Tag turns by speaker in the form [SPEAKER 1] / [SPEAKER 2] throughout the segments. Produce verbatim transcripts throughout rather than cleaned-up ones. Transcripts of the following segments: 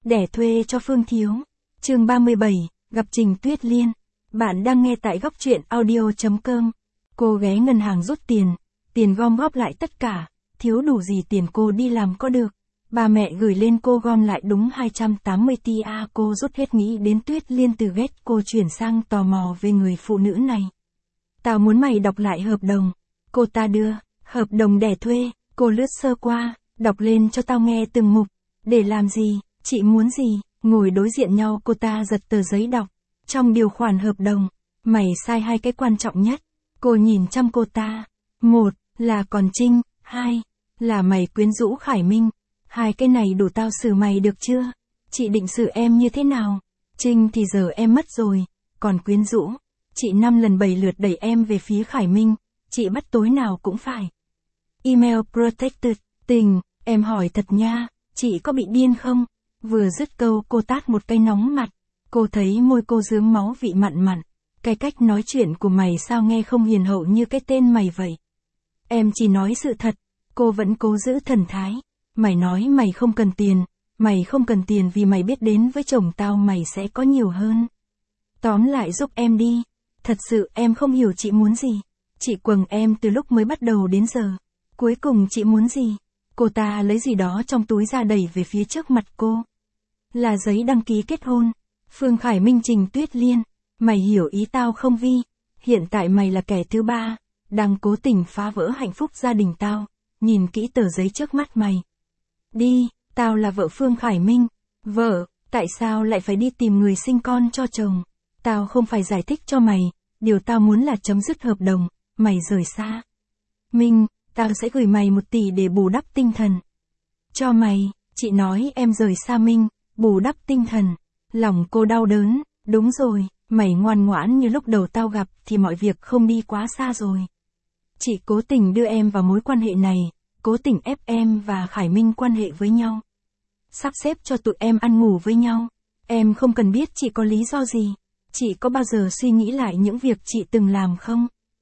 [SPEAKER 1] đẻ thuê cho Phương Thiếu. Chương ba mươi bảy, gặp Trình Tuyết Liên. Bạn đang nghe tại góc truyện audio chấm com. Cô ghé ngân hàng rút tiền, tiền gom góp lại tất cả, thiếu đủ gì tiền cô đi làm có được. Ba mẹ gửi lên cô gom lại đúng hai trăm tám mươi ti a, cô rút hết nghĩ đến Tuyết Liên, từ ghét cô chuyển sang tò mò về người phụ nữ này. Tao muốn mày đọc lại hợp đồng. Cô ta đưa, hợp đồng đẻ thuê, cô lướt sơ qua, đọc lên cho tao nghe từng mục. Để làm gì, chị muốn gì, ngồi đối diện nhau cô ta giật tờ giấy đọc. Trong điều khoản hợp đồng, mày sai hai cái quan trọng nhất. Cô nhìn chăm cô ta. Một, là còn Trinh, hai, là mày quyến rũ Khải Minh. Hai cái này đủ tao xử mày được chưa? Chị định xử em như thế nào? Trinh thì giờ em mất rồi, còn quyến rũ, chị năm lần bảy lượt đẩy em về phía Khải Minh, chị bắt tối nào cũng phải. Email protected, tình, em hỏi thật nha, chị có bị điên không? Vừa dứt câu cô tát một cái nóng mặt, cô thấy môi cô rướm máu vị mặn mặn. Cái cách nói chuyện của mày sao nghe không hiền hậu như cái tên mày vậy? Em chỉ nói sự thật, cô vẫn cố giữ thần thái. Mày nói mày không cần tiền, mày không cần tiền vì mày biết đến với chồng tao mày sẽ có nhiều hơn. Tóm lại giúp em đi, thật sự em không hiểu chị muốn gì. Chị quầng em từ lúc mới bắt đầu đến giờ. Cuối cùng chị muốn gì? Cô ta lấy gì đó trong túi ra đẩy về phía trước mặt cô. Là giấy đăng ký kết hôn. Phương Khải Minh, Trình Tuyết Liên. Mày hiểu ý tao không Vi? Hiện tại mày là kẻ thứ ba, đang cố tình phá vỡ hạnh phúc gia đình tao. Nhìn kỹ tờ giấy trước mắt mày. Đi, tao là vợ Phương Khải Minh. Vợ, tại sao lại phải đi tìm người sinh con cho chồng? Tao không phải giải thích cho mày, điều tao muốn là chấm dứt hợp đồng, mày rời xa. Minh, tao sẽ gửi mày một tỷ để bù đắp tinh thần. Cho mày, chị nói em rời xa Minh, bù đắp tinh thần. Lòng cô đau đớn, đúng rồi, mày ngoan ngoãn như lúc đầu tao gặp thì mọi việc không đi quá xa rồi. Chị cố tình đưa em vào mối quan hệ này, cố tình ép em và Khải Minh quan hệ với nhau. Sắp xếp cho tụi em ăn ngủ với nhau. Em không cần biết chị có lý do gì. Chị có bao giờ suy nghĩ lại những việc chị từng làm không?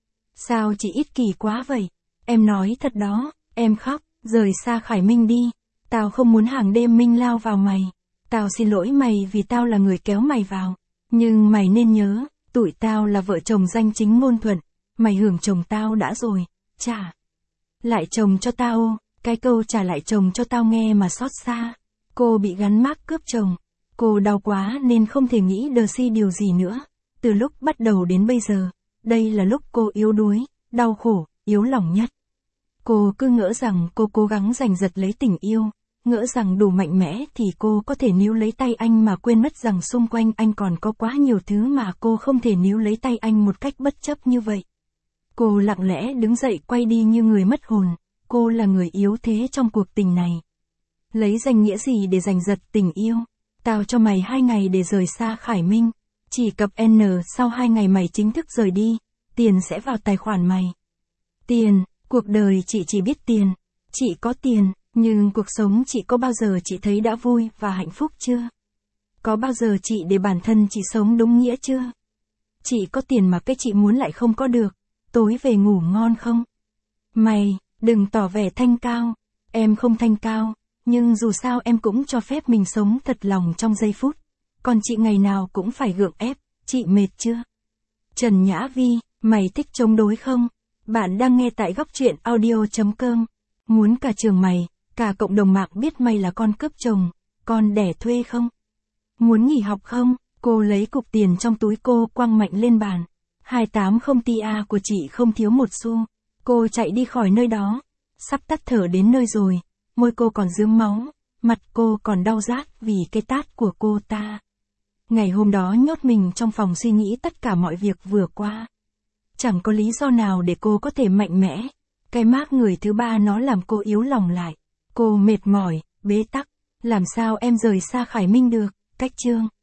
[SPEAKER 1] Sao chị ích kỷ quá vậy? Em nói thật đó, em khóc, rời xa Khải Minh đi. Tao không muốn hàng đêm Minh lao vào mày. Tao xin lỗi mày vì tao là người kéo mày vào. Nhưng mày nên nhớ, tụi tao là vợ chồng danh chính ngôn thuận. Mày hưởng chồng tao đã rồi, trả lại chồng cho tao. Cái câu trả lại chồng cho tao nghe mà xót xa. Cô bị gắn mác cướp chồng. Cô đau quá nên không thể nghĩ đờ si điều gì nữa. Từ lúc bắt đầu đến bây giờ, đây là lúc cô yếu đuối, đau khổ, yếu lòng nhất. Cô cứ ngỡ rằng cô cố gắng giành giật lấy tình yêu, ngỡ rằng đủ mạnh mẽ thì cô có thể níu lấy tay anh mà quên mất rằng xung quanh anh còn có quá nhiều thứ mà cô không thể níu lấy tay anh một cách bất chấp như vậy. Cô lặng lẽ đứng dậy quay đi như người mất hồn. Cô là người yếu thế trong cuộc tình này. Lấy danh nghĩa gì để giành giật tình yêu? Tao cho mày hai ngày để rời xa Khải Minh. Chỉ cập N sau hai ngày mày chính thức rời đi, tiền sẽ vào tài khoản mày. Tiền, cuộc đời chị chỉ biết tiền. Chị có tiền, nhưng cuộc sống chị có bao giờ chị thấy đã vui và hạnh phúc chưa? Có bao giờ chị để bản thân chị sống đúng nghĩa chưa? Chị có tiền mà cái chị muốn lại không có được, tối về ngủ ngon không? Mày, đừng tỏ vẻ thanh cao, em không thanh cao, nhưng dù sao em cũng cho phép mình sống thật lòng trong giây phút. Còn chị ngày nào cũng phải gượng ép, chị mệt chưa? Trần Nhã Vi, mày thích chống đối không? Bạn đang nghe tại góc truyện audio chấm com. Muốn cả trường mày, cả cộng đồng mạng biết mày là con cướp chồng, con đẻ thuê không? Muốn nghỉ học không? Cô lấy cục tiền trong túi cô quăng mạnh lên bàn. hai trăm tám mươi ti a của chị không thiếu một xu. Cô chạy đi khỏi nơi đó. Sắp tắt thở đến nơi rồi. Môi cô còn rướm máu. Mặt cô còn đau rát vì cái tát của cô ta. Ngày hôm đó nhốt mình trong phòng suy nghĩ tất cả mọi việc vừa qua. Chẳng có lý do nào để cô có thể mạnh mẽ. Cái mác người thứ ba nó làm cô yếu lòng lại. Cô mệt mỏi, bế tắc. Làm sao em rời xa Khải Minh được? Cách chương